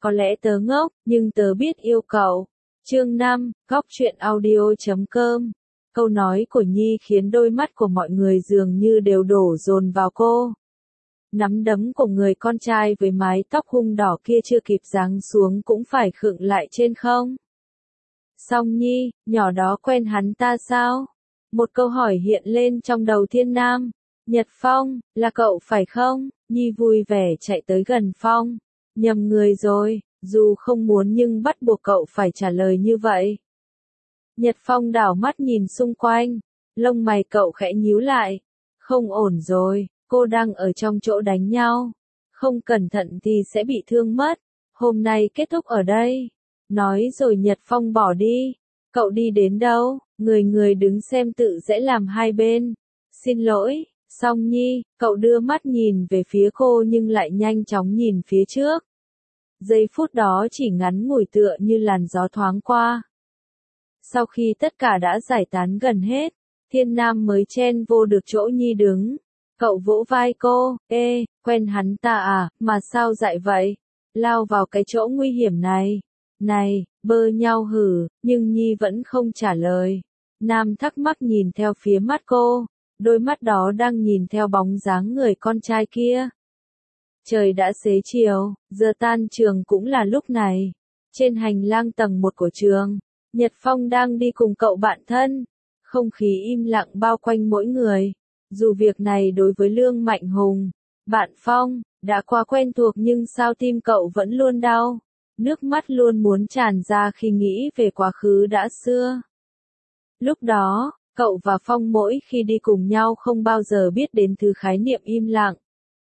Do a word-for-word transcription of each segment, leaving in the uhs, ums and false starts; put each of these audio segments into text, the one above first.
Có lẽ tớ ngốc, nhưng tớ biết yêu cậu. Chương năm, góc truyện audio chấm com. Câu nói của Nhi khiến đôi mắt của mọi người dường như đều đổ dồn vào cô. Nắm đấm của người con trai với mái tóc hung đỏ kia chưa kịp giáng xuống cũng phải khựng lại trên không. Song Nhi, nhỏ đó quen hắn ta sao? Một câu hỏi hiện lên trong đầu Thiên Nam. Nhật Phong, là cậu phải không? Nhi vui vẻ chạy tới gần Phong. Nhầm người rồi, dù không muốn nhưng bắt buộc cậu phải trả lời như vậy. Nhật Phong đảo mắt nhìn xung quanh, lông mày cậu khẽ nhíu lại. Không ổn rồi, cô đang ở trong chỗ đánh nhau. Không cẩn thận thì sẽ bị thương mất. Hôm nay kết thúc ở đây. Nói rồi Nhật Phong bỏ đi. Cậu đi đến đâu? Người người đứng xem tự sẽ làm hai bên. Xin lỗi, Song Nhi, cậu đưa mắt nhìn về phía cô nhưng lại nhanh chóng nhìn phía trước. Giây phút đó chỉ ngắn ngủi tựa như làn gió thoáng qua. Sau khi tất cả đã giải tán gần hết, Thiên Nam mới chen vô được chỗ Nhi đứng. Cậu vỗ vai cô, ê, quen hắn ta à, mà sao dại vậy? Lao vào cái chỗ nguy hiểm này. Này, bơ nhau hử, nhưng Nhi vẫn không trả lời. Nam thắc mắc nhìn theo phía mắt cô, đôi mắt đó đang nhìn theo bóng dáng người con trai kia. Trời đã xế chiều, giờ tan trường cũng là lúc này. Trên hành lang tầng một của trường, Nhật Phong đang đi cùng cậu bạn thân. Không khí im lặng bao quanh mỗi người. Dù việc này đối với Lương Mạnh Hùng, bạn Phong, đã quá quen thuộc nhưng sao tim cậu vẫn luôn đau. Nước mắt luôn muốn tràn ra khi nghĩ về quá khứ đã xưa. Lúc đó, cậu và Phong mỗi khi đi cùng nhau không bao giờ biết đến thứ khái niệm im lặng.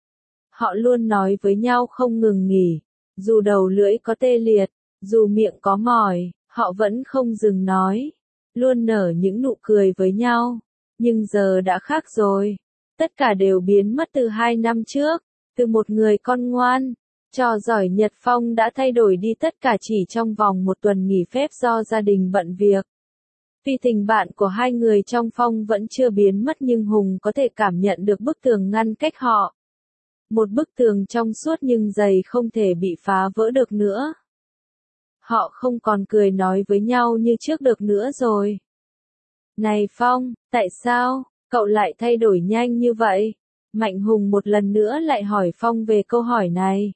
Họ luôn nói với nhau không ngừng nghỉ. Dù đầu lưỡi có tê liệt, dù miệng có mỏi, họ vẫn không dừng nói. Luôn nở những nụ cười với nhau. Nhưng giờ đã khác rồi. Tất cả đều biến mất từ hai năm trước. Từ một người con ngoan, trò giỏi Nhật Phong đã thay đổi đi tất cả chỉ trong vòng một tuần nghỉ phép do gia đình bận việc. Vì tình bạn của hai người trong Phong vẫn chưa biến mất nhưng Hùng có thể cảm nhận được bức tường ngăn cách họ. Một bức tường trong suốt nhưng dày không thể bị phá vỡ được nữa. Họ không còn cười nói với nhau như trước được nữa rồi. Này Phong, tại sao, cậu lại thay đổi nhanh như vậy? Mạnh Hùng một lần nữa lại hỏi Phong về câu hỏi này.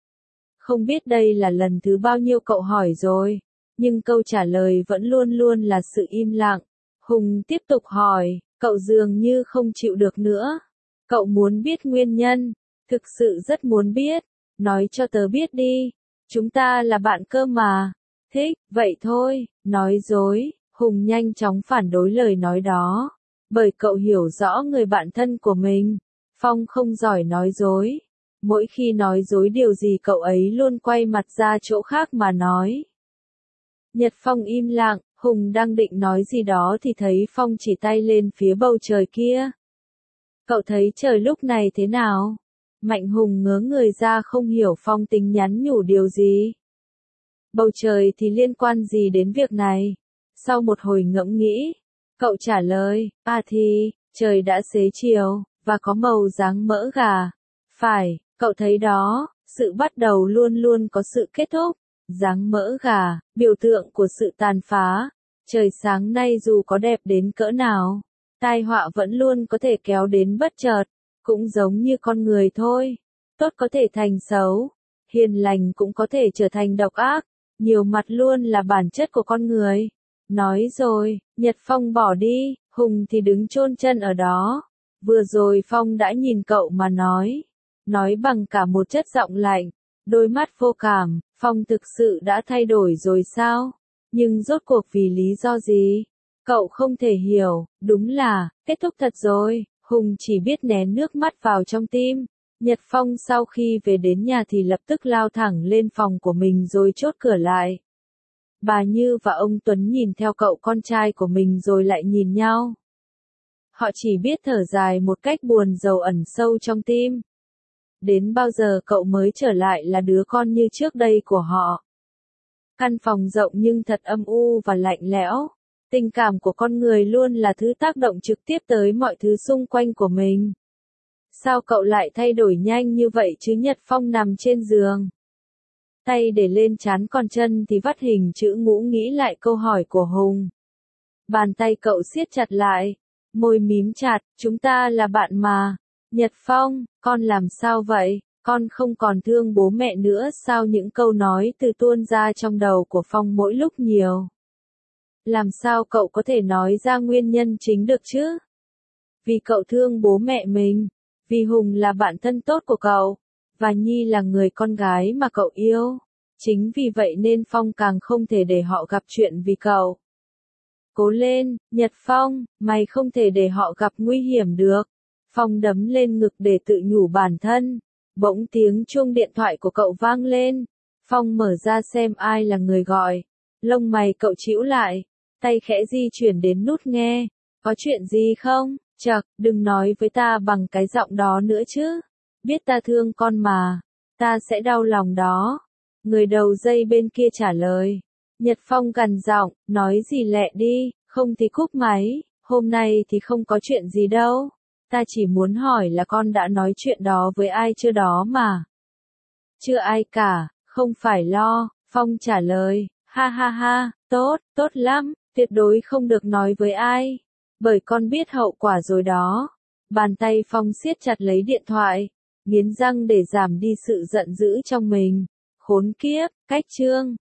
Không biết đây là lần thứ bao nhiêu cậu hỏi rồi, nhưng câu trả lời vẫn luôn luôn là sự im lặng. Hùng tiếp tục hỏi, cậu dường như không chịu được nữa. Cậu muốn biết nguyên nhân, thực sự rất muốn biết, nói cho tớ biết đi. Chúng ta là bạn cơ mà. Thích, vậy thôi, nói dối. Hùng nhanh chóng phản đối lời nói đó, bởi cậu hiểu rõ người bạn thân của mình. Phong không giỏi nói dối. Mỗi khi nói dối điều gì cậu ấy luôn quay mặt ra chỗ khác mà nói. Nhật Phong im lặng, Hùng đang định nói gì đó thì thấy Phong chỉ tay lên phía bầu trời kia. Cậu thấy trời lúc này thế nào? Mạnh Hùng ngớ người ra không hiểu Phong tính nhắn nhủ điều gì. Bầu trời thì liên quan gì đến việc này? Sau một hồi ngẫm nghĩ, cậu trả lời, à thì, trời đã xế chiều, và có màu dáng mỡ gà. Phải, cậu thấy đó, sự bắt đầu luôn luôn có sự kết thúc. Dáng mỡ gà, biểu tượng của sự tàn phá. Trời sáng nay dù có đẹp đến cỡ nào, tai họa vẫn luôn có thể kéo đến bất chợt. Cũng giống như con người thôi. Tốt có thể thành xấu, hiền lành cũng có thể trở thành độc ác. Nhiều mặt luôn là bản chất của con người. Nói rồi, Nhật Phong bỏ đi, Hùng thì đứng chôn chân ở đó. Vừa rồi Phong đã nhìn cậu mà nói. Nói bằng cả một chất giọng lạnh, đôi mắt vô cảm. Phong thực sự đã thay đổi rồi sao? Nhưng rốt cuộc vì lý do gì? Cậu không thể hiểu, đúng là, kết thúc thật rồi. Hùng chỉ biết nén nước mắt vào trong tim. Nhật Phong sau khi về đến nhà thì lập tức lao thẳng lên phòng của mình rồi chốt cửa lại. Bà Như và ông Tuấn nhìn theo cậu con trai của mình rồi lại nhìn nhau. Họ chỉ biết thở dài một cách buồn rầu ẩn sâu trong tim. Đến bao giờ cậu mới trở lại là đứa con như trước đây của họ? Căn phòng rộng nhưng thật âm u và lạnh lẽo. Tình cảm của con người luôn là thứ tác động trực tiếp tới mọi thứ xung quanh của mình. Sao cậu lại thay đổi nhanh như vậy chứ? Nhật Phong nằm trên giường. tay để lên trán còn chân thì vắt hình chữ ngũ nghĩ lại câu hỏi của Hùng. Bàn tay cậu siết chặt lại, môi mím chặt, chúng ta là bạn mà. Nhật Phong, con làm sao vậy? Con không còn thương bố mẹ nữa sao? Những câu nói từ tuôn ra trong đầu của Phong mỗi lúc nhiều. Làm sao cậu có thể nói ra nguyên nhân chính được chứ? Vì cậu thương bố mẹ mình, vì Hùng là bạn thân tốt của cậu, và Nhi là người con gái mà cậu yêu. Chính vì vậy nên Phong càng không thể để họ gặp chuyện vì cậu. Cố lên, Nhật Phong, mày không thể để họ gặp nguy hiểm được. Phong đấm lên ngực để tự nhủ bản thân. Bỗng tiếng chuông điện thoại của cậu vang lên. Phong mở ra xem ai là người gọi. Lông mày cậu chĩu lại, tay khẽ di chuyển đến nút nghe. Có chuyện gì không? Chậc, đừng nói với ta bằng cái giọng đó nữa chứ. Biết ta thương con mà, ta sẽ đau lòng đó. Người đầu dây bên kia trả lời. Nhật Phong gằn giọng, nói gì lẹ đi, không thì cúp máy. Hôm nay thì không có chuyện gì đâu. Ta chỉ muốn hỏi là con đã nói chuyện đó với ai chưa đó mà. Chưa ai cả, không phải lo. Phong trả lời, ha ha ha, tốt, tốt lắm, tuyệt đối không được nói với ai. Bởi con biết hậu quả rồi đó. Bàn tay Phong siết chặt lấy điện thoại, nghiến răng để giảm đi sự giận dữ trong mình. Khốn kiếp, cách chương.